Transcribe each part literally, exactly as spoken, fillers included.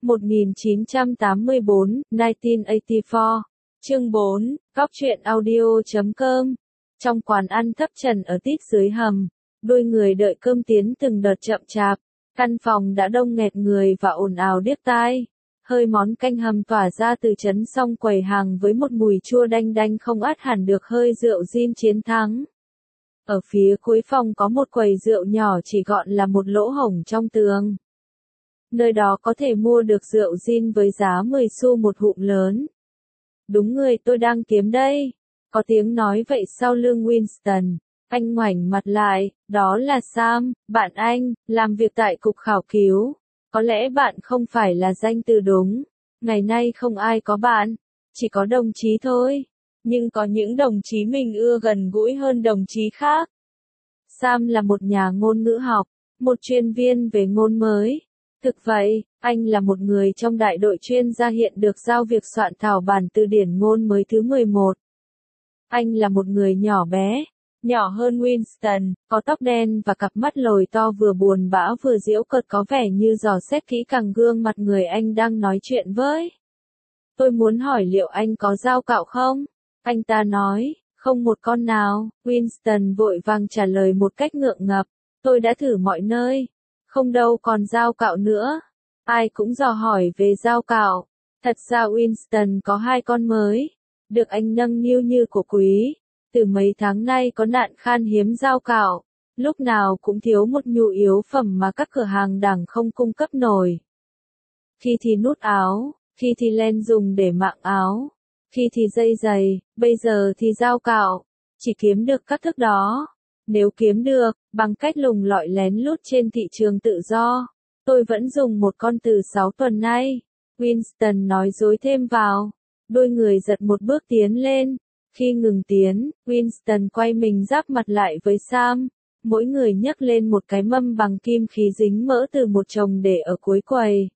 một nghìn chín trăm tám mươi tư, nineteen eighty-four. Chương bốn, Cóc truyện audio chấm com. Trong quán ăn thấp trần ở tít dưới hầm, đôi người đợi cơm tiến từng đợt chậm chạp. Căn phòng đã đông nghẹt người và ồn ào điếc tai. Hơi món canh hầm tỏa ra từ trấn song quầy hàng với một mùi chua đanh đanh không át hẳn được hơi rượu gin chiến thắng. Ở phía cuối phòng có một quầy rượu nhỏ chỉ gọn là một lỗ hổng trong tường. Nơi đó có thể mua được rượu gin với giá mười xu một hụm lớn. Đúng người tôi đang kiếm đây. Có tiếng nói vậy sau lưng Winston. Anh ngoảnh mặt lại, đó là Sam, bạn anh, làm việc tại cục khảo cứu. Có lẽ bạn không phải là danh từ đúng. Ngày nay không ai có bạn, chỉ có đồng chí thôi. Nhưng có những đồng chí mình ưa gần gũi hơn đồng chí khác. Sam là một nhà ngôn ngữ học, một chuyên viên về ngôn mới. Thực vậy, anh là một người trong đại đội chuyên gia hiện được giao việc soạn thảo bản từ điển ngôn mới thứ mười một. Anh là một người nhỏ bé, nhỏ hơn Winston, có tóc đen và cặp mắt lồi to vừa buồn bã vừa giễu cợt có vẻ như dò xét kỹ càng gương mặt người anh đang nói chuyện với. Tôi muốn hỏi liệu anh có dao cạo không? Anh ta nói, không một con nào. Winston vội vàng trả lời một cách ngượng ngập, tôi đã thử mọi nơi. Không đâu còn dao cạo nữa. Ai cũng dò hỏi về dao cạo. Thật ra Winston có hai con mới, được anh nâng niu như của quý. Từ mấy tháng nay có nạn khan hiếm dao cạo, lúc nào cũng thiếu một nhu yếu phẩm mà các cửa hàng đẳng không cung cấp nổi. Khi thì nút áo, khi thì len dùng để mạng áo, khi thì dây giày, bây giờ thì dao cạo. Chỉ kiếm được các thức đó. Nếu kiếm được, bằng cách lùng lọi lén lút trên thị trường tự do, tôi vẫn dùng một con từ sáu tuần nay. Winston nói dối thêm vào. Đôi người giật một bước tiến lên. Khi ngừng tiến, Winston quay mình giáp mặt lại với Sam. Mỗi người nhấc lên một cái mâm bằng kim khí dính mỡ từ một chồng để ở cuối quầy.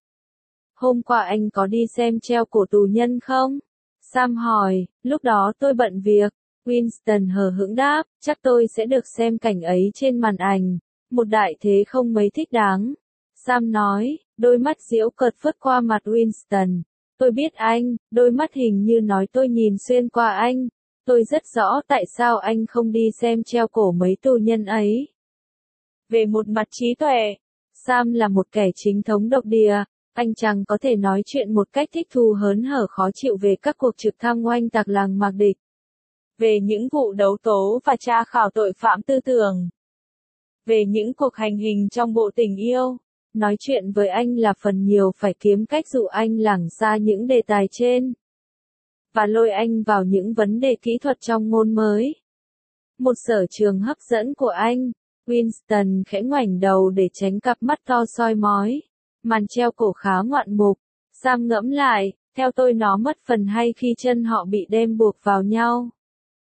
Hôm qua anh có đi xem treo cổ tù nhân không? Sam hỏi, lúc đó tôi bận việc. Winston hờ hững đáp, chắc tôi sẽ được xem cảnh ấy trên màn ảnh. Một đại thế không mấy thích đáng. Sam nói, đôi mắt giễu cợt phớt qua mặt Winston. Tôi biết anh, đôi mắt hình như nói tôi nhìn xuyên qua anh. Tôi rất rõ tại sao anh không đi xem treo cổ mấy tù nhân ấy. Về một mặt trí tuệ, Sam là một kẻ chính thống độc địa. Anh chàng có thể nói chuyện một cách thích thú hớn hở khó chịu về các cuộc trực thăng oanh tạc làng mạc địch. Về những vụ đấu tố và tra khảo tội phạm tư tưởng. Về những cuộc hành hình trong bộ tình yêu. Nói chuyện với anh là phần nhiều phải kiếm cách dụ anh lảng xa những đề tài trên. Và lôi anh vào những vấn đề kỹ thuật trong ngôn mới. Một sở trường hấp dẫn của anh. Winston khẽ ngoảnh đầu để tránh cặp mắt to soi mói. Màn treo cổ khá ngoạn mục. Sam ngẫm lại, theo tôi nó mất phần hay khi chân họ bị đem buộc vào nhau.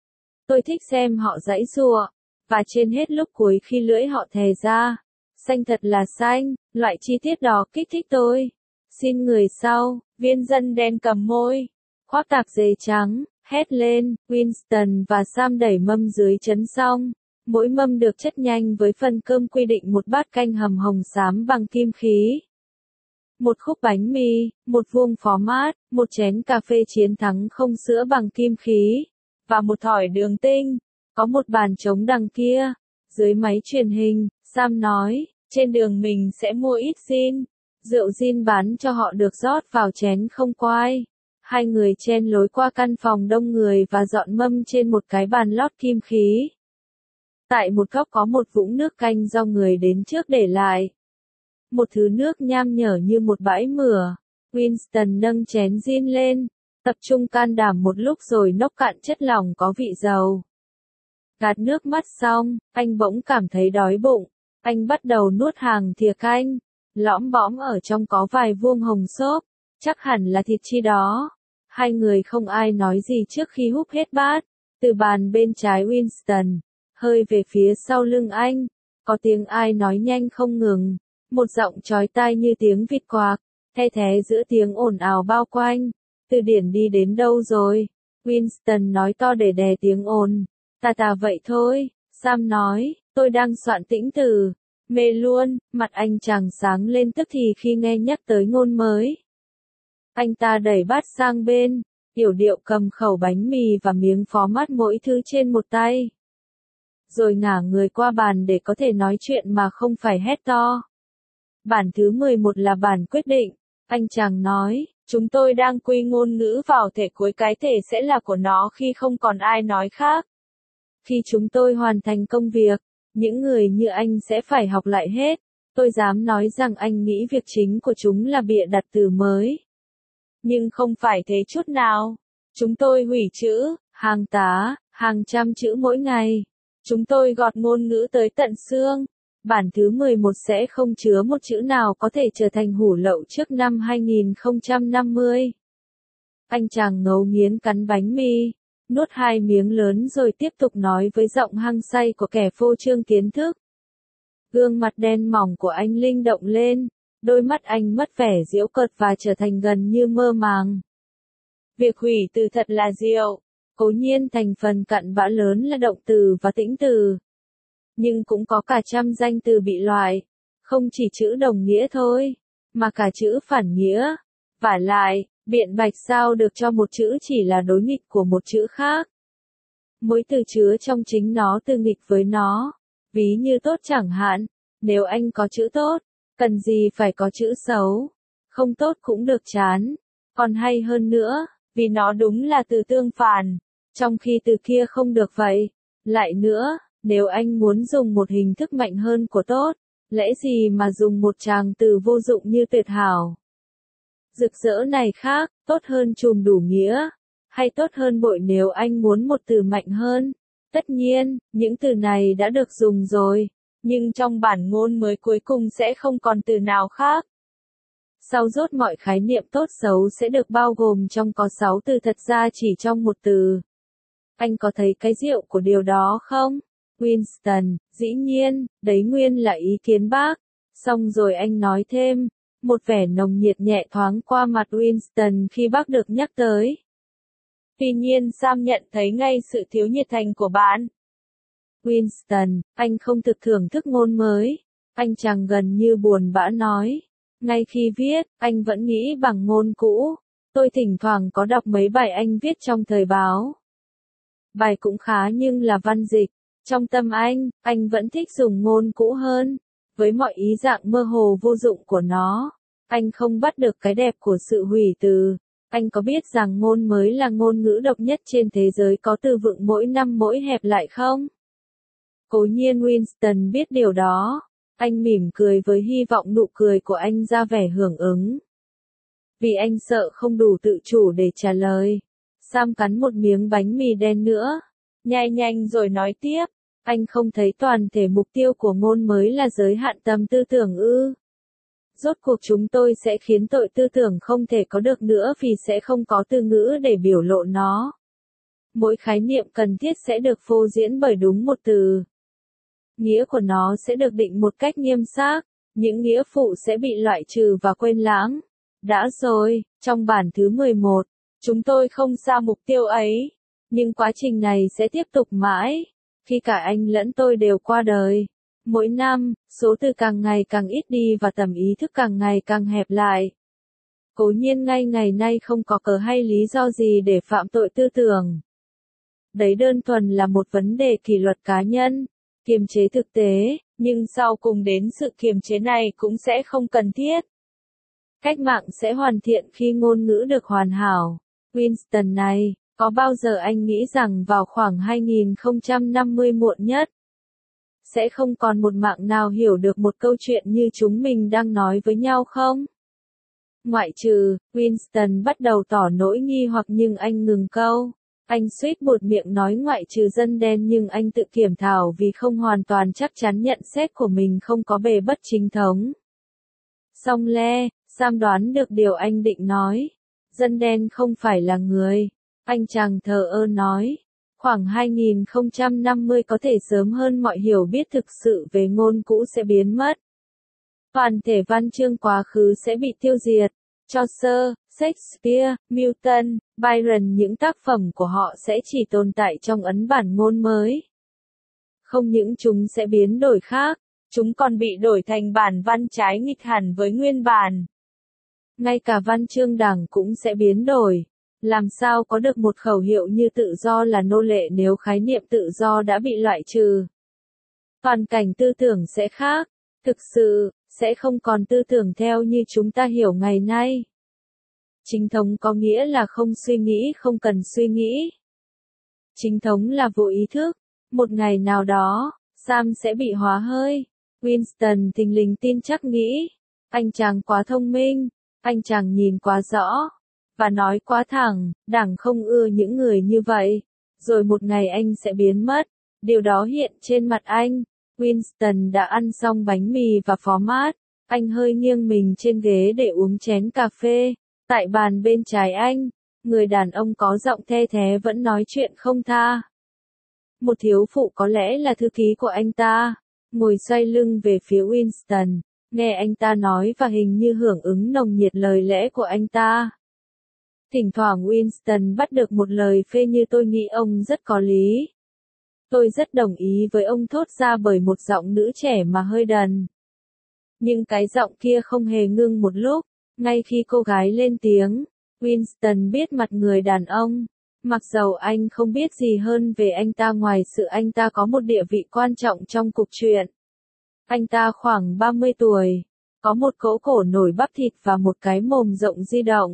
Tôi thích xem họ giãy giụa, và trên hết lúc cuối khi lưỡi họ thè ra. Xanh thật là xanh, loại chi tiết đó kích thích tôi. Xin người sau, viên dân đen cầm môi, khoác tạp dề trắng, hét lên. Winston và Sam đẩy mâm dưới chấn xong. Mỗi mâm được chất nhanh với phần cơm quy định một bát canh hầm hồng xám bằng kim khí. Một khúc bánh mì, một vuông phó mát, một chén cà phê chiến thắng không sữa bằng kim khí. Và một thỏi đường tinh. Có một bàn trống đằng kia. Dưới máy truyền hình, Sam nói, trên đường mình sẽ mua ít gin. Rượu gin bán cho họ được rót vào chén không quai. Hai người chen lối qua căn phòng đông người và dọn mâm trên một cái bàn lót kim khí. Tại một góc có một vũng nước canh do người đến trước để lại. Một thứ nước nham nhở như một bãi mửa. Winston nâng chén gin lên. Tập trung can đảm một lúc rồi nốc cạn chất lỏng có vị dầu. Gạt nước mắt xong, anh bỗng cảm thấy đói bụng. Anh bắt đầu nuốt hàng thìa canh. Lõm bõm ở trong có vài vuông hồng xốp. Chắc hẳn là thịt chi đó. Hai người không ai nói gì trước khi húp hết bát. Từ bàn bên trái Winston, hơi về phía sau lưng anh, có tiếng ai nói nhanh không ngừng. Một giọng chói tai như tiếng vịt quạc, the thé giữa tiếng ồn ào bao quanh. Từ điển đi đến đâu rồi? Winston nói to để đè tiếng ồn. Tà tà vậy thôi. Sam nói, tôi đang soạn tĩnh từ. Mê luôn, mặt anh chàng sáng lên tức thì khi nghe nhắc tới ngôn mới. Anh ta đẩy bát sang bên, yểu điệu cầm khẩu bánh mì và miếng phó mát mỗi thứ trên một tay. Rồi ngả người qua bàn để có thể nói chuyện mà không phải hét to. Bản thứ mười một là bản quyết định, anh chàng nói, chúng tôi đang quy ngôn ngữ vào thể cuối cái thể sẽ là của nó khi không còn ai nói khác. Khi chúng tôi hoàn thành công việc, những người như anh sẽ phải học lại hết. Tôi dám nói rằng anh nghĩ việc chính của chúng là bịa đặt từ mới. Nhưng không phải thế chút nào. Chúng tôi hủy chữ, hàng tá, hàng trăm chữ mỗi ngày. Chúng tôi gọt ngôn ngữ tới tận xương. Bản thứ mười một sẽ không chứa một chữ nào có thể trở thành hủ lậu trước năm hai nghìn không trăm năm mươi. Anh chàng ngấu nghiến cắn bánh mì, nuốt hai miếng lớn rồi tiếp tục nói với giọng hăng say của kẻ phô trương kiến thức. Gương mặt đen mỏng của anh linh động lên, đôi mắt anh mất vẻ giễu cợt và trở thành gần như mơ màng. Việc hủy từ thật là diệu, cố nhiên thành phần cặn bã lớn là động từ và tĩnh từ. Nhưng cũng có cả trăm danh từ bị loại, không chỉ chữ đồng nghĩa thôi, mà cả chữ phản nghĩa. Vả lại, biện bạch sao được cho một chữ chỉ là đối nghịch của một chữ khác. Mỗi từ chứa trong chính nó tương nghịch với nó. Ví như tốt chẳng hạn, nếu anh có chữ tốt, cần gì phải có chữ xấu. Không tốt cũng được chán. Còn hay hơn nữa, vì nó đúng là từ tương phản, trong khi từ kia không được vậy. Lại nữa, nếu anh muốn dùng một hình thức mạnh hơn của tốt, lẽ gì mà dùng một tràng từ vô dụng như tuyệt hảo. Rực rỡ này khác, tốt hơn trùm đủ nghĩa, hay tốt hơn bội nếu anh muốn một từ mạnh hơn. Tất nhiên, những từ này đã được dùng rồi, nhưng trong bản ngôn mới cuối cùng sẽ không còn từ nào khác. Sau rốt mọi khái niệm tốt xấu sẽ được bao gồm trong có sáu từ thật ra chỉ trong một từ. Anh có thấy cái diệu của điều đó không? Winston, dĩ nhiên, đấy nguyên là ý kiến bác. Xong rồi anh nói thêm, một vẻ nồng nhiệt nhẹ thoáng qua mặt Winston khi bác được nhắc tới. Tuy nhiên Sam nhận thấy ngay sự thiếu nhiệt thành của bạn. Winston, anh không thực thưởng thức ngôn mới. Anh chàng gần như buồn bã nói. Ngay khi viết, anh vẫn nghĩ bằng ngôn cũ. Tôi thỉnh thoảng có đọc mấy bài anh viết trong thời báo. Bài cũng khá nhưng là văn dịch. Trong tâm anh, anh vẫn thích dùng ngôn cũ hơn. Với mọi ý dạng mơ hồ vô dụng của nó, anh không bắt được cái đẹp của sự hủy từ. Anh có biết rằng ngôn mới là ngôn ngữ độc nhất trên thế giới có từ vựng mỗi năm mỗi hẹp lại không? Cố nhiên Winston biết điều đó. Anh mỉm cười với hy vọng nụ cười của anh ra vẻ hưởng ứng. Vì anh sợ không đủ tự chủ để trả lời. Sam cắn một miếng bánh mì đen nữa. Nhai nhanh rồi nói tiếp. Anh không thấy toàn thể mục tiêu của ngôn mới là giới hạn tầm tư tưởng ư. Rốt cuộc chúng tôi sẽ khiến tội tư tưởng không thể có được nữa vì sẽ không có từ ngữ để biểu lộ nó. Mỗi khái niệm cần thiết sẽ được phô diễn bởi đúng một từ. Nghĩa của nó sẽ được định một cách nghiêm xác, những nghĩa phụ sẽ bị loại trừ và quên lãng. Đã rồi, trong bản thứ mười một, chúng tôi không xa mục tiêu ấy, nhưng quá trình này sẽ tiếp tục mãi, khi cả anh lẫn tôi đều qua đời. Mỗi năm, số từ càng ngày càng ít đi và tầm ý thức càng ngày càng hẹp lại. Cố nhiên ngay ngày nay không có cớ hay lý do gì để phạm tội tư tưởng. Đấy đơn thuần là một vấn đề kỷ luật cá nhân, kiềm chế thực tế, nhưng sau cùng đến sự kiềm chế này cũng sẽ không cần thiết. Cách mạng sẽ hoàn thiện khi ngôn ngữ được hoàn hảo. Winston này, có bao giờ anh nghĩ rằng vào khoảng hai nghìn không trăm năm mươi muộn nhất, sẽ không còn một mạng nào hiểu được một câu chuyện như chúng mình đang nói với nhau không? Ngoại trừ, Winston bắt đầu tỏ nỗi nghi hoặc nhưng anh ngừng câu. Anh suýt buột miệng nói ngoại trừ dân đen nhưng anh tự kiểm thảo vì không hoàn toàn chắc chắn nhận xét của mình không có bề bất chính thống. Song le, Sam đoán được điều anh định nói. Dân đen không phải là người. Anh chàng thờ ơ nói. Khoảng hai nghìn không trăm năm mươi có thể sớm hơn mọi hiểu biết thực sự về ngôn cũ sẽ biến mất. Toàn thể văn chương quá khứ sẽ bị tiêu diệt. Chaucer, Shakespeare, Milton, Byron những tác phẩm của họ sẽ chỉ tồn tại trong ấn bản ngôn mới. Không những chúng sẽ biến đổi khác, chúng còn bị đổi thành bản văn trái nghịch hẳn với nguyên bản. ngay cả văn chương đảng cũng sẽ biến đổi. Làm sao có được một khẩu hiệu như tự do là nô lệ nếu khái niệm tự do đã bị loại trừ? Toàn cảnh tư tưởng sẽ khác, thực sự, sẽ không còn tư tưởng theo như chúng ta hiểu ngày nay. Chính thống có nghĩa là không suy nghĩ, không cần suy nghĩ. Chính thống là vô ý thức. Một ngày nào đó, Sam sẽ bị hóa hơi. Winston thình lình tin chắc nghĩ. Anh chàng quá thông minh, anh chàng nhìn quá rõ, và nói quá thẳng, đảng không ưa những người như vậy. Rồi một ngày anh sẽ biến mất. Điều đó hiện trên mặt anh. Winston đã ăn xong bánh mì và phó mát. Anh hơi nghiêng mình trên ghế để uống chén cà phê. Tại bàn bên trái anh, người đàn ông có giọng the thé vẫn nói chuyện không tha. Một thiếu phụ có lẽ là thư ký của anh ta, ngồi xoay lưng về phía Winston, nghe anh ta nói và hình như hưởng ứng nồng nhiệt lời lẽ của anh ta. Thỉnh thoảng Winston bắt được một lời phê như tôi nghĩ ông rất có lý. Tôi rất đồng ý với ông thốt ra bởi một giọng nữ trẻ mà hơi đần. Nhưng cái giọng kia không hề ngưng một lúc, ngay khi cô gái lên tiếng, Winston biết mặt người đàn ông. Mặc dầu anh không biết gì hơn về anh ta ngoài sự anh ta có một địa vị quan trọng trong cuộc truyện. Anh ta khoảng ba mươi tuổi, có một cỗ cổ nổi bắp thịt và một cái mồm rộng di động.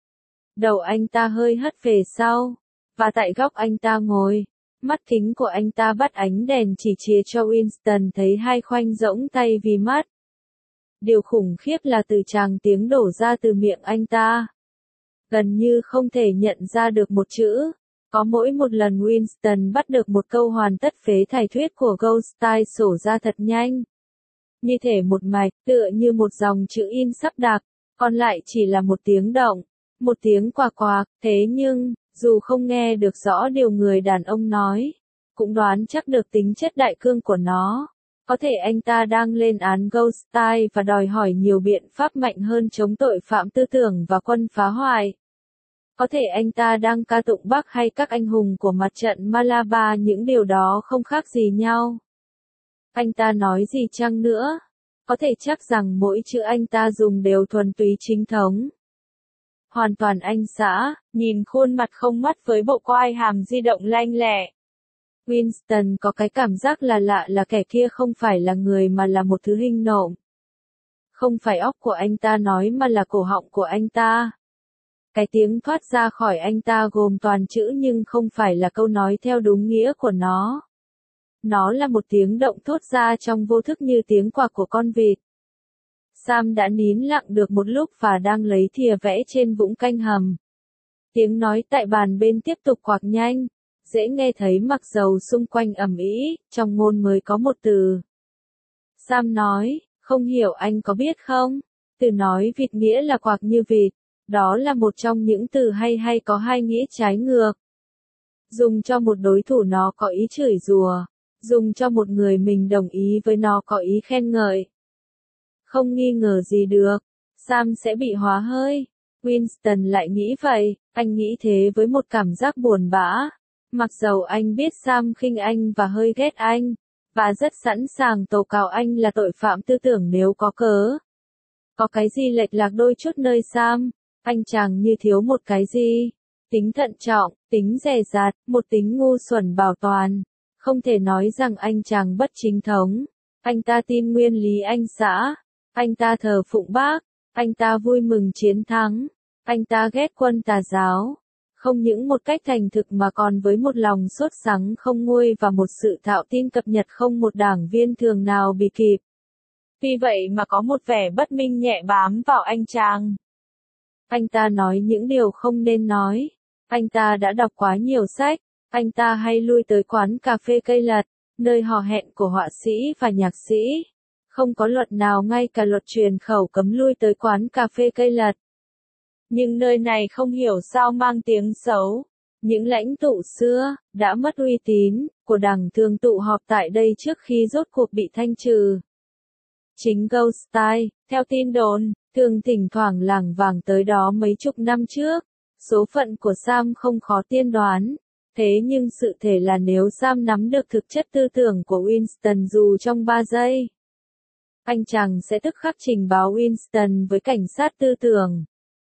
Đầu anh ta hơi hất về sau, và tại góc anh ta ngồi, mắt kính của anh ta bắt ánh đèn chỉ chìa cho Winston thấy hai khoanh rỗng tay vì mắt. Điều khủng khiếp là từ tràng tiếng đổ ra từ miệng anh ta. Gần như không thể nhận ra được một chữ. Có mỗi một lần Winston bắt được một câu hoàn tất phế thải thuyết của Goldstein sổ ra thật nhanh. Như thể một mạch, tựa như một dòng chữ in sắp đặc, còn lại chỉ là một tiếng động, một tiếng quạc quạc. Thế nhưng, dù không nghe được rõ điều người đàn ông nói, cũng đoán chắc được tính chất đại cương của nó. Có thể anh ta đang lên án Goldstein và đòi hỏi nhiều biện pháp mạnh hơn chống tội phạm tư tưởng và quân phá hoại. Có thể anh ta đang ca tụng Bắc hay các anh hùng của mặt trận Malabar, những điều đó không khác gì nhau. Anh ta nói gì chăng nữa? Có thể chắc rằng mỗi chữ anh ta dùng đều thuần túy chính thống. Hoàn toàn anh xã, nhìn khuôn mặt không mắt với bộ quai hàm di động lanh lẹ. Winston có cái cảm giác là lạ là kẻ kia không phải là người mà là một thứ hình nộm. Không phải óc của anh ta nói mà là cổ họng của anh ta. Cái tiếng thoát ra khỏi anh ta gồm toàn chữ nhưng không phải là câu nói theo đúng nghĩa của nó. Nó là một tiếng động thốt ra trong vô thức như tiếng quạc của con vịt. Sam đã nín lặng được một lúc và đang lấy thìa vẽ trên vũng canh hầm. Tiếng nói tại bàn bên tiếp tục quạc nhanh, dễ nghe thấy mặc dầu xung quanh ầm ĩ, trong ngôn mới có một từ. Sam nói, không hiểu anh có biết không? Từ nói vịt nghĩa là quạc như vịt. Đó là một trong những từ hay hay có hai nghĩa trái ngược. Dùng cho một đối thủ nó có ý chửi rủa, dùng cho một người mình đồng ý với nó có ý khen ngợi. Không nghi ngờ gì được, Sam sẽ bị hóa hơi. Winston lại nghĩ vậy, anh nghĩ thế với một cảm giác buồn bã. Mặc dầu anh biết Sam khinh anh và hơi ghét anh, và rất sẵn sàng tố cáo anh là tội phạm tư tưởng nếu có cớ. Có cái gì lệch lạc đôi chút nơi Sam, anh chàng như thiếu một cái gì. Tính thận trọng, tính dè dặt, một tính ngu xuẩn bảo toàn. Không thể nói rằng anh chàng bất chính thống. Anh ta tin nguyên lý anh xã. Anh ta thờ phụng Bác. Anh ta vui mừng chiến thắng. Anh ta ghét quân tà giáo. Không những một cách thành thực mà còn với một lòng sốt sắng không nguôi và một sự thạo tin cập nhật không một đảng viên thường nào bị kịp. Vì vậy mà có một vẻ bất minh nhẹ bám vào anh chàng. Anh ta nói những điều không nên nói. Anh ta đã đọc quá nhiều sách. Anh ta hay lui tới quán cà phê cây lật, nơi hò hẹn của họa sĩ và nhạc sĩ. Không có luật nào ngay cả luật truyền khẩu cấm lui tới quán cà phê cây lật. Nhưng nơi này không hiểu sao mang tiếng xấu. Những lãnh tụ xưa, đã mất uy tín, của đảng thường tụ họp tại đây trước khi rốt cuộc bị thanh trừ. Chính Goldstein, theo tin đồn, thường thỉnh thoảng lảng vảng tới đó mấy chục năm trước. Số phận của Sam không khó tiên đoán. Thế nhưng sự thể là nếu Sam nắm được thực chất tư tưởng của Winston dù trong ba giây, anh chàng sẽ tức khắc trình báo Winston với cảnh sát tư tưởng.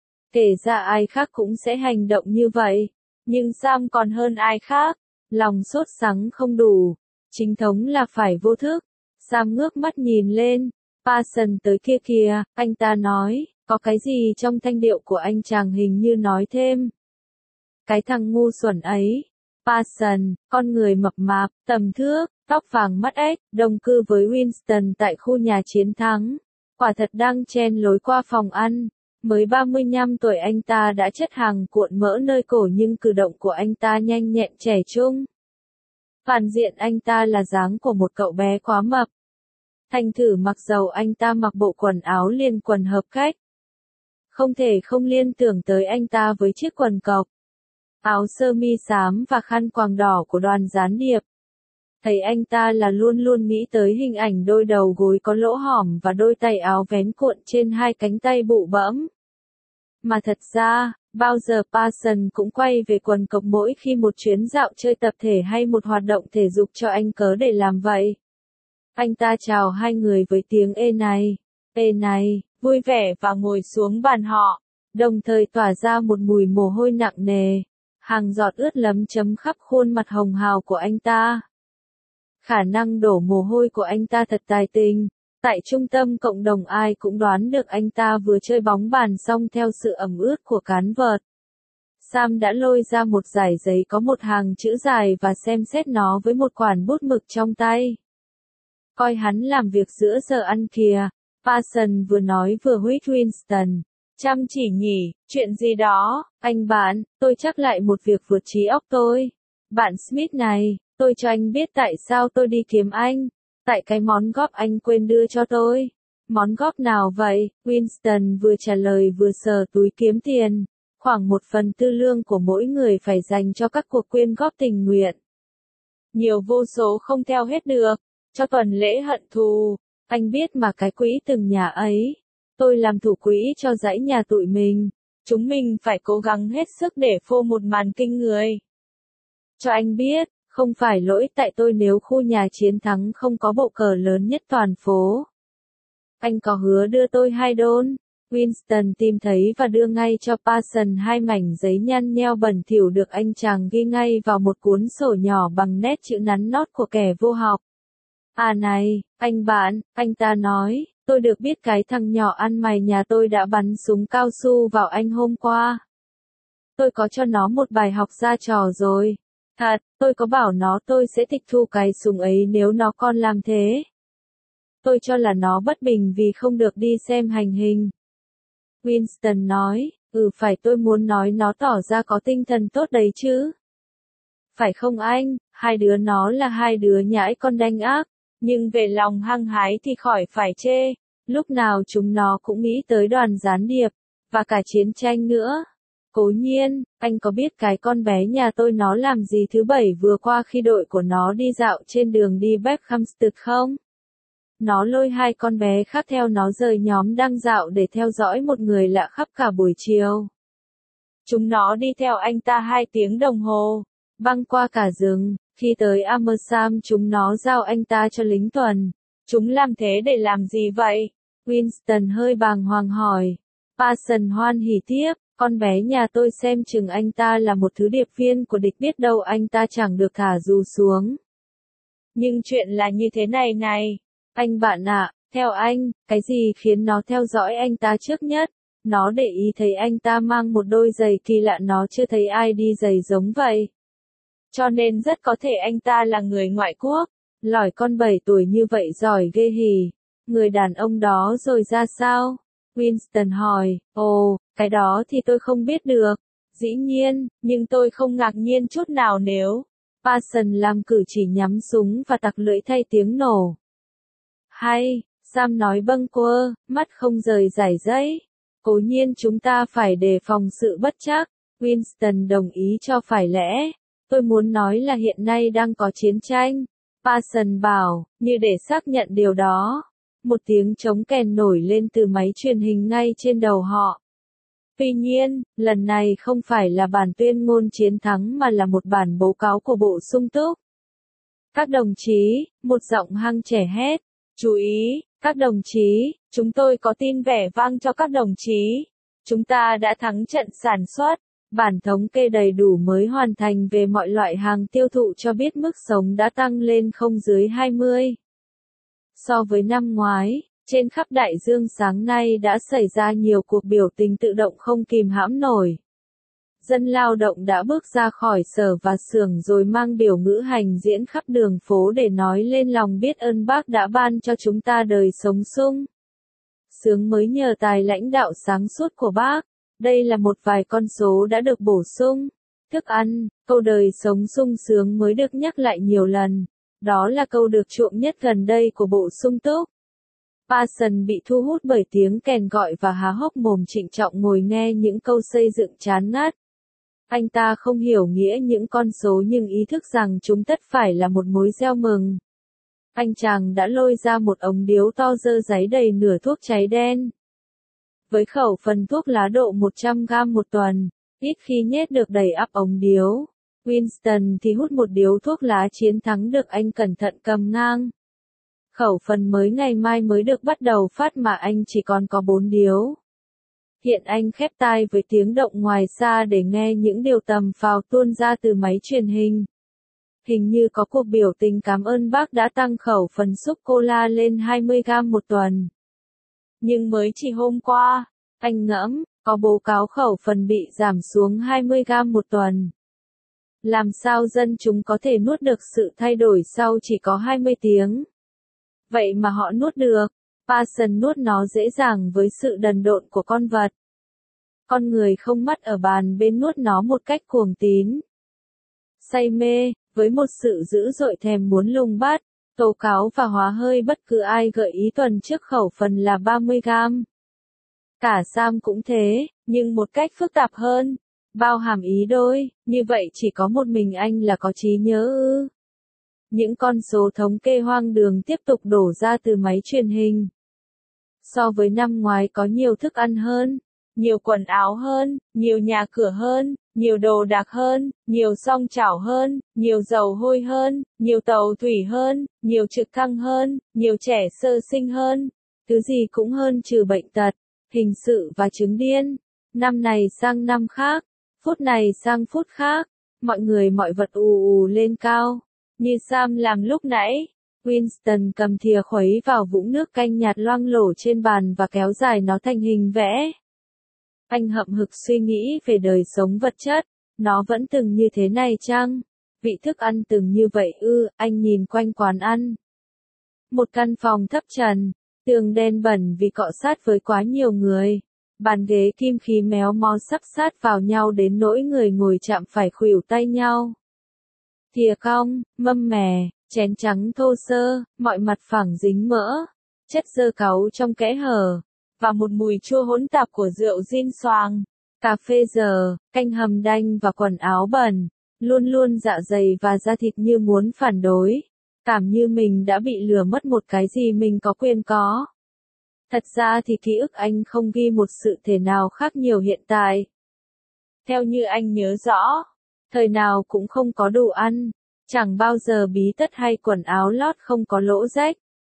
Kể ra ai khác cũng sẽ hành động như vậy, nhưng Sam còn hơn ai khác, lòng sốt sắng không đủ, chính thống là phải vô thức. Sam ngước mắt nhìn lên, Parson tới kia kìa, anh ta nói, có cái gì trong thanh điệu của anh chàng hình như nói thêm. Cái thằng ngu xuẩn ấy. Parson, con người mập mạp, tầm thước, tóc vàng mắt ếch, đồng cư với Winston tại khu nhà chiến thắng. Quả thật đang chen lối qua phòng ăn. Mới ba mươi lăm tuổi anh ta đã chất hàng cuộn mỡ nơi cổ nhưng cử động của anh ta nhanh nhẹn trẻ trung. Phản diện anh ta là dáng của một cậu bé quá mập. Thành thử mặc dầu anh ta mặc bộ quần áo liền quần hợp cách. Không thể không liên tưởng tới anh ta với chiếc quần cộc, áo sơ mi xám và khăn quàng đỏ của đoàn gián điệp. Thấy anh ta là luôn luôn nghĩ tới hình ảnh đôi đầu gối có lỗ hỏm và đôi tay áo vén cuộn trên hai cánh tay bụ bẫm. Mà thật ra, bao giờ Parson cũng quay về quần cộc mỗi khi một chuyến dạo chơi tập thể hay một hoạt động thể dục cho anh cớ để làm vậy. Anh ta chào hai người với tiếng ê này, ê này, vui vẻ và ngồi xuống bàn họ, đồng thời tỏa ra một mùi mồ hôi nặng nề. Hàng giọt ướt lấm chấm khắp khuôn mặt hồng hào của anh ta. Khả năng đổ mồ hôi của anh ta thật tài tình. Tại trung tâm cộng đồng ai cũng đoán được anh ta vừa chơi bóng bàn xong theo sự ẩm ướt của cán vợt. Sam đã lôi ra một dải giấy có một hàng chữ dài và xem xét nó với một quản bút mực trong tay. Coi hắn làm việc giữa giờ ăn kìa, Parson vừa nói vừa huých Winston. Chăm chỉ nhỉ, chuyện gì đó, anh bạn, tôi chắc lại một việc vượt trí óc tôi. Bạn Smith này, tôi cho anh biết tại sao tôi đi kiếm anh. Tại cái món góp anh quên đưa cho tôi. Món góp nào vậy? Winston vừa trả lời vừa sờ túi kiếm tiền. Khoảng một phần tư lương của mỗi người phải dành cho các cuộc quyên góp tình nguyện. Nhiều vô số không theo hết được. Cho tuần lễ hận thù. Anh biết mà cái quỹ từng nhà ấy. Tôi làm thủ quỹ cho dãy nhà tụi mình. Chúng mình phải cố gắng hết sức để phô một màn kinh người. Cho anh biết, không phải lỗi tại tôi nếu khu nhà chiến thắng không có bộ cờ lớn nhất toàn phố. Anh có hứa đưa tôi hai đôn. Winston tìm thấy và đưa ngay cho Parson hai mảnh giấy nhăn nheo bẩn thỉu được anh chàng ghi ngay vào một cuốn sổ nhỏ bằng nét chữ nắn nót của kẻ vô học. À này, anh bạn, anh ta nói, tôi được biết cái thằng nhỏ ăn mày nhà tôi đã bắn súng cao su vào anh hôm qua. Tôi có cho nó một bài học ra trò rồi. Thật, tôi có bảo nó tôi sẽ tịch thu cái súng ấy nếu nó còn làm thế. Tôi cho là nó bất bình vì không được đi xem hành hình. Winston nói, ừ phải tôi muốn nói nó tỏ ra có tinh thần tốt đấy chứ. Phải không anh, hai đứa nó là hai đứa nhãi con đanh ác, nhưng về lòng hăng hái thì khỏi phải chê, lúc nào chúng nó cũng nghĩ tới đoàn gián điệp, và cả chiến tranh nữa. Cố nhiên, anh có biết cái con bé nhà tôi nó làm gì thứ bảy vừa qua khi đội của nó đi dạo trên đường đi Beckhamsted không? Nó lôi hai con bé khác theo nó rời nhóm đang dạo để theo dõi một người lạ khắp cả buổi chiều. Chúng nó đi theo anh ta hai tiếng đồng hồ, băng qua cả rừng, khi tới Amersham chúng nó giao anh ta cho lính tuần. Chúng làm thế để làm gì vậy? Winston hơi bàng hoàng hỏi. Parson hoan hỉ tiếp, con bé nhà tôi xem chừng anh ta là một thứ điệp viên của địch biết đâu anh ta chẳng được thả dù xuống. Nhưng chuyện là như thế này này. Anh bạn ạ, theo anh, cái gì khiến nó theo dõi anh ta trước nhất? Nó để ý thấy anh ta mang một đôi giày kỳ lạ nó chưa thấy ai đi giày giống vậy. Cho nên rất có thể anh ta là người ngoại quốc. Lỏi con bảy tuổi như vậy giỏi ghê hỉ. Người đàn ông đó rồi ra sao? Winston hỏi, ồ, cái đó thì tôi không biết được. Dĩ nhiên, nhưng tôi không ngạc nhiên chút nào nếu. Parson làm cử chỉ nhắm súng và tặc lưỡi thay tiếng nổ. Hay, Sam nói bâng quơ, mắt không rời giải giấy. Cố nhiên chúng ta phải đề phòng sự bất trắc. Winston đồng ý cho phải lẽ. Tôi muốn nói là hiện nay đang có chiến tranh. Parson bảo, như để xác nhận điều đó. Một tiếng trống kèn nổi lên từ máy truyền hình ngay trên đầu họ. Tuy nhiên, lần này không phải là bản tuyên ngôn chiến thắng mà là một bản báo cáo của Bộ Sung túc. Các đồng chí, một giọng hăng trẻ hét. Chú ý, các đồng chí, chúng tôi có tin vẻ vang cho các đồng chí. Chúng ta đã thắng trận sản xuất. Bản thống kê đầy đủ mới hoàn thành về mọi loại hàng tiêu thụ cho biết mức sống đã tăng lên không dưới hai mươi. So với năm ngoái, trên khắp đại dương sáng nay đã xảy ra nhiều cuộc biểu tình tự động không kìm hãm nổi. Dân lao động đã bước ra khỏi sở và xưởng rồi mang biểu ngữ hành diễn khắp đường phố để nói lên lòng biết ơn Bác đã ban cho chúng ta đời sống sung sướng mới nhờ tài lãnh đạo sáng suốt của Bác. Đây là một vài con số đã được bổ sung. Thức ăn, câu đời sống sung sướng mới được nhắc lại nhiều lần. Đó là câu được chuộng nhất gần đây của bộ sung túc. Parson bị thu hút bởi tiếng kèn gọi và há hốc mồm trịnh trọng ngồi nghe những câu xây dựng chán ngắt. Anh ta không hiểu nghĩa những con số nhưng ý thức rằng chúng tất phải là một mối gieo mừng. Anh chàng đã lôi ra một ống điếu to dơ giấy đầy nửa thuốc cháy đen. Với khẩu phần thuốc lá độ một trăm gam một tuần, ít khi nhét được đầy ắp ống điếu. Winston thì hút một điếu thuốc lá chiến thắng được anh cẩn thận cầm ngang. Khẩu phần mới ngày mai mới được bắt đầu phát mà anh chỉ còn có bốn điếu. Hiện anh khép tai với tiếng động ngoài xa để nghe những điều tầm phào tuôn ra từ máy truyền hình. Hình như có cuộc biểu tình cảm ơn Bác đã tăng khẩu phần sô-cô-la lên hai mươi gam một tuần. Nhưng mới chỉ hôm qua, anh ngẫm, có báo cáo khẩu phần bị giảm xuống hai mươi gam một tuần. Làm sao dân chúng có thể nuốt được sự thay đổi sau chỉ có hai mươi tiếng? Vậy mà họ nuốt được. Parson nuốt nó dễ dàng với sự đần độn của con vật. Con người không mắt ở bàn bên nuốt nó một cách cuồng tín. Say mê, với một sự dữ dội thèm muốn lùng bắt, tố cáo và hóa hơi bất cứ ai gợi ý tuần trước khẩu phần là ba mươi gam. Cả Sam cũng thế, nhưng một cách phức tạp hơn, bao hàm ý đôi, như vậy chỉ có một mình anh là có trí nhớ ư. Những con số thống kê hoang đường tiếp tục đổ ra từ máy truyền hình. So với năm ngoái có nhiều thức ăn hơn, nhiều quần áo hơn, nhiều nhà cửa hơn, nhiều đồ đạc hơn, nhiều song chảo hơn, nhiều dầu hôi hơn, nhiều tàu thủy hơn, nhiều trực thăng hơn, nhiều trẻ sơ sinh hơn, thứ gì cũng hơn trừ bệnh tật, hình sự và chứng điên. Năm này sang năm khác, phút này sang phút khác, mọi người mọi vật ù ù lên cao, như Sam làm lúc nãy. Winston cầm thìa khuấy vào vũng nước canh nhạt loang lổ trên bàn và kéo dài nó thành hình vẽ. Anh hậm hực suy nghĩ về đời sống vật chất, nó vẫn từng như thế này chăng? Vị thức ăn từng như vậy ư? Anh nhìn quanh quán ăn. Một căn phòng thấp trần, tường đen bẩn vì cọ sát với quá nhiều người. Bàn ghế kim khí méo mó sắp sát vào nhau đến nỗi người ngồi chạm phải khuỷu tay nhau. Thìa cong, mâm mè, chén trắng thô sơ, mọi mặt phẳng dính mỡ, chất dơ cáu trong kẽ hở, và một mùi chua hỗn tạp của rượu gin xoàng, cà phê giờ, canh hầm đanh và quần áo bẩn, luôn luôn dạ dày và da thịt như muốn phản đối, cảm như mình đã bị lừa mất một cái gì mình có quyền có. Thật ra thì ký ức anh không ghi một sự thể nào khác nhiều hiện tại. Theo như anh nhớ rõ, thời nào cũng không có đủ ăn, chẳng bao giờ bí tất hay quần áo lót không có lỗ rách.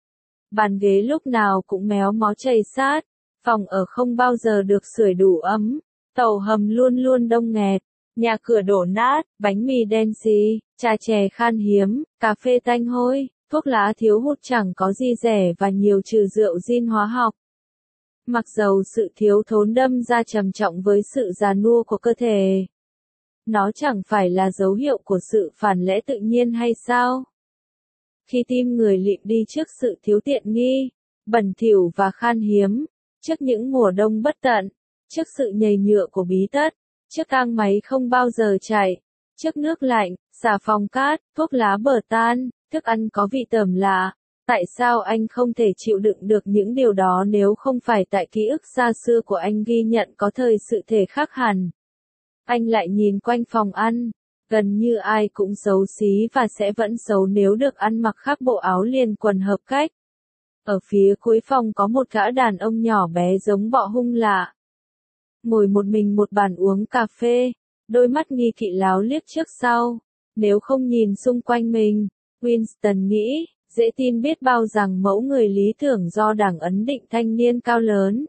Bàn ghế lúc nào cũng méo mó chầy sát, phòng ở không bao giờ được sưởi đủ ấm, tàu hầm luôn luôn đông nghẹt, nhà cửa đổ nát, bánh mì đen xì, trà chè khan hiếm, cà phê tanh hôi, thuốc lá thiếu hụt chẳng có gì rẻ và nhiều trừ rượu gin hóa học. Mặc dầu sự thiếu thốn đâm ra trầm trọng với sự già nua của cơ thể, nó chẳng phải là dấu hiệu của sự phản lẽ tự nhiên hay sao? Khi tim người lịm đi trước sự thiếu tiện nghi, bẩn thỉu và khan hiếm, trước những mùa đông bất tận, trước sự nhầy nhựa của bí tất, trước thang máy không bao giờ chạy, trước nước lạnh, xà phòng cát, thuốc lá bờ tan, thức ăn có vị tởm lạ, tại sao anh không thể chịu đựng được những điều đó nếu không phải tại ký ức xa xưa của anh ghi nhận có thời sự thể khác hẳn? Anh lại nhìn quanh phòng ăn, gần như ai cũng xấu xí và sẽ vẫn xấu nếu được ăn mặc khác bộ áo liền quần hợp cách. Ở phía cuối phòng có một gã đàn ông nhỏ bé giống bọ hung lạ. Ngồi một mình một bàn uống cà phê, đôi mắt nghi kỵ láo liếc trước sau, nếu không nhìn xung quanh mình, Winston nghĩ, Dễ tin biết bao rằng mẫu người lý tưởng do Đảng ấn định thanh niên cao lớn,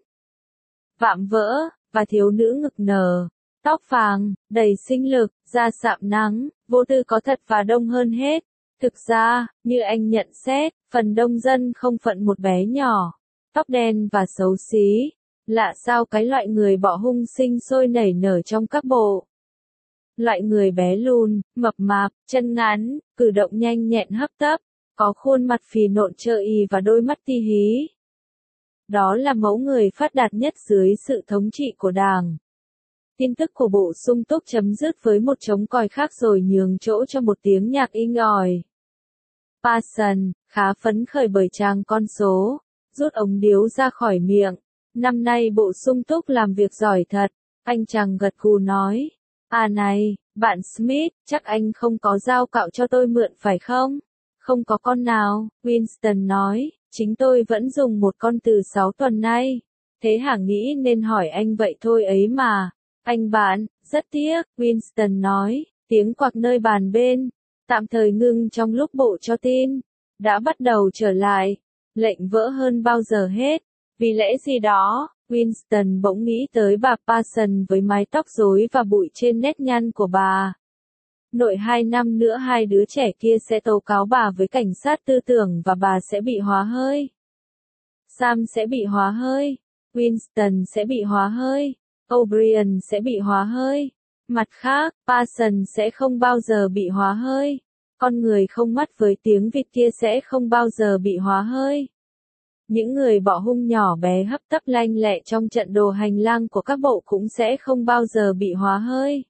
vạm vỡ, và thiếu nữ ngực nở, tóc vàng, đầy sinh lực, da sạm nắng, vô tư có thật và đông hơn hết. Thực ra, như anh nhận xét, phần đông dân không phận một bé nhỏ, tóc đen và xấu xí. Lạ sao cái loại người bọ hung sinh sôi nảy nở trong các bộ. Loại người bé lùn, mập mạp, chân ngắn, cử động nhanh nhẹn hấp tấp, có khuôn mặt phì nộn trơ ì và đôi mắt ti hí. Đó là mẫu người phát đạt nhất dưới sự thống trị của Đảng. Tin tức của bộ sung túc chấm dứt với một trống còi khác rồi nhường chỗ cho một tiếng nhạc inh ỏi. Parson, khá phấn khởi bởi trang con số, rút ống điếu ra khỏi miệng. Năm nay bộ sung túc làm việc giỏi thật, anh chàng gật gù nói. À này, bạn Smith, chắc anh không có dao cạo cho tôi mượn phải không? Không có con nào, Winston nói, chính tôi vẫn dùng một con từ sáu tuần nay. Thế hả, nghĩ nên hỏi anh vậy thôi ấy mà. Anh bạn, rất tiếc, Winston nói, tiếng quạt nơi bàn bên, tạm thời ngưng trong lúc bộ cho tin, đã bắt đầu trở lại, lệnh vỡ hơn bao giờ hết. Vì lẽ gì đó, Winston bỗng nghĩ tới bà Parson với mái tóc rối và bụi trên nét nhăn của bà. Nội hai năm nữa hai đứa trẻ kia sẽ tố cáo bà với cảnh sát tư tưởng và bà sẽ bị hóa hơi. Sam sẽ bị hóa hơi. Winston sẽ bị hóa hơi. O'Brien sẽ bị hóa hơi. Mặt khác, Parson sẽ không bao giờ bị hóa hơi. Con người không mắt với tiếng vịt kia sẽ không bao giờ bị hóa hơi. Những người bọ hung nhỏ bé hấp tấp lanh lẹ trong trận đồ hành lang của các bộ cũng sẽ không bao giờ bị hóa hơi.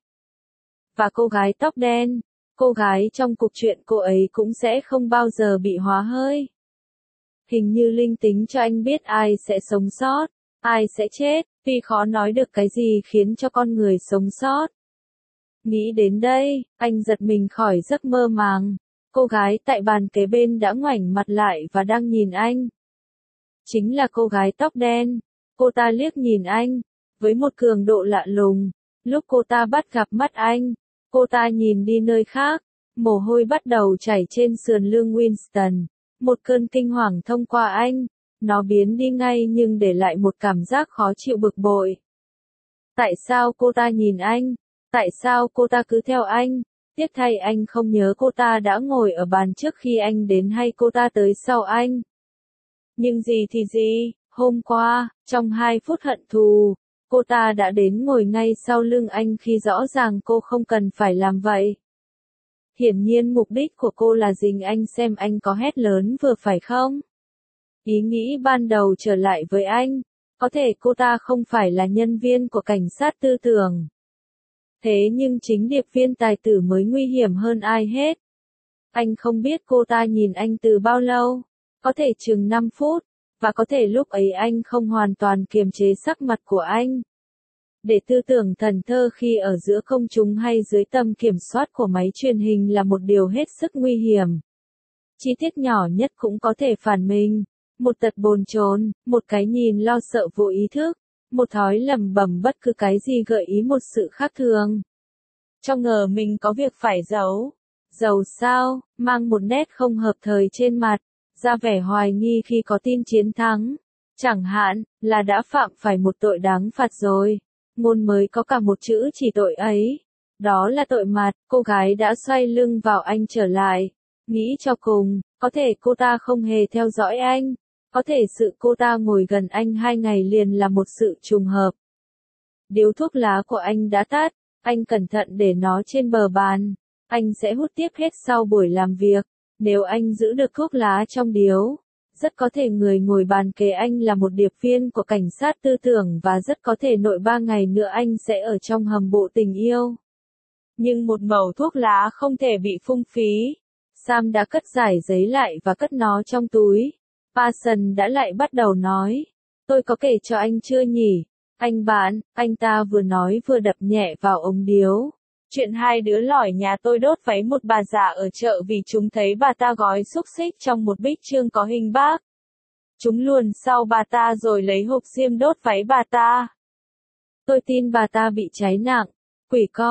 Và cô gái tóc đen, cô gái trong cuộc chuyện cô ấy cũng sẽ không bao giờ bị hóa hơi. Hình như linh tính cho anh biết ai sẽ sống sót, ai sẽ chết, vì khó nói được cái gì khiến cho con người sống sót. Nghĩ đến đây, anh giật mình khỏi giấc mơ màng. Cô gái tại bàn kế bên đã ngoảnh mặt lại và đang nhìn anh. Chính là cô gái tóc đen. Cô ta liếc nhìn anh, với một cường độ lạ lùng. Lúc cô ta bắt gặp mắt anh, cô ta nhìn đi nơi khác. Mồ hôi bắt đầu chảy trên sườn lưng Winston. Một cơn kinh hoàng thông qua anh. Nó biến đi ngay nhưng để lại một cảm giác khó chịu bực bội. Tại sao cô ta nhìn anh? Tại sao cô ta cứ theo anh? Tiếc thay anh không nhớ cô ta đã ngồi ở bàn trước khi anh đến hay cô ta tới sau anh. Nhưng gì thì gì, hôm qua, trong hai phút hận thù, cô ta đã đến ngồi ngay sau lưng anh khi rõ ràng cô không cần phải làm vậy. Hiển nhiên mục đích của cô là dình anh xem anh có hét lớn vừa phải không? Ý nghĩ ban đầu trở lại với anh, có thể cô ta không phải là nhân viên của cảnh sát tư tưởng. Thế nhưng chính điệp viên tài tử mới nguy hiểm hơn ai hết. Anh không biết cô ta nhìn anh từ bao lâu, có thể chừng năm phút, và có thể lúc ấy anh không hoàn toàn kiềm chế sắc mặt của anh. Để tư tưởng thần thơ khi ở giữa công chúng hay dưới tầm kiểm soát của máy truyền hình là một điều hết sức nguy hiểm. Chi tiết nhỏ nhất cũng có thể phản mình, một tật bồn chồn, một cái nhìn lo sợ vô ý thức, một thói lẩm bẩm bất cứ cái gì gợi ý một sự khác thường. Cho ngờ mình có việc phải giấu. Giấu sao, mang một nét không hợp thời trên mặt, ra vẻ hoài nghi khi có tin chiến thắng. Chẳng hạn, là đã phạm phải một tội đáng phạt rồi. Ngôn mới có cả một chữ chỉ tội ấy. Đó là tội mặt. Cô gái đã xoay lưng vào anh trở lại. Nghĩ cho cùng, có thể cô ta không hề theo dõi anh. Có thể sự cô ta ngồi gần anh hai ngày liền là một sự trùng hợp. Điếu thuốc lá của anh đã tắt. Anh cẩn thận để nó trên bờ bàn. Anh sẽ hút tiếp hết sau buổi làm việc. Nếu anh giữ được thuốc lá trong điếu, rất có thể người ngồi bàn kế anh là một điệp viên của cảnh sát tư tưởng và rất có thể nội ba ngày nữa anh sẽ ở trong hầm bộ tình yêu. Nhưng một mẩu thuốc lá không thể bị phung phí. Sam đã cất giải giấy lại và cất nó trong túi. Parson đã lại bắt đầu nói. Tôi có kể cho anh chưa nhỉ? Anh bạn, anh ta vừa nói vừa đập nhẹ vào ống điếu. Chuyện hai đứa lỏi nhà tôi đốt váy một bà già ở chợ vì chúng thấy bà ta gói xúc xích trong một bích chương có hình bác. Chúng luồn sau bà ta rồi lấy hộp diêm đốt váy bà ta. Tôi tin bà ta bị cháy nặng. Quỷ con,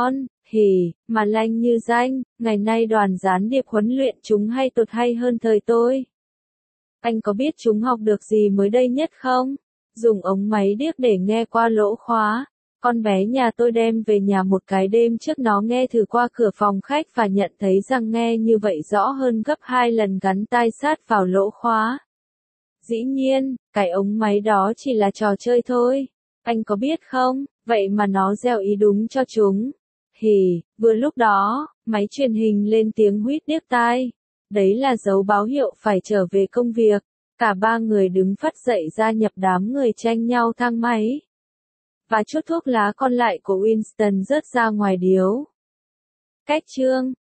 Hì, mà lanh như danh, ngày nay đoàn gián điệp huấn luyện chúng hay tột hay hơn thời tôi. Anh có biết chúng học được gì mới đây nhất không? Dùng ống máy điếc để nghe qua lỗ khóa. Con bé nhà tôi đem về nhà một cái đêm trước nó nghe thử qua cửa phòng khách và nhận thấy rằng nghe như vậy rõ hơn gấp hai lần gắn tai sát vào lỗ khóa. Dĩ nhiên, cái ống máy đó chỉ là trò chơi thôi. Anh có biết không, vậy mà nó gieo ý đúng cho chúng. Hì, vừa lúc đó, máy truyền hình lên tiếng huýt điếc tai. Đấy là dấu báo hiệu phải trở về công việc. Cả ba người đứng phắt dậy gia nhập đám người tranh nhau thang máy. Và chút thuốc lá còn lại của Winston rớt ra ngoài điếu. Cách chương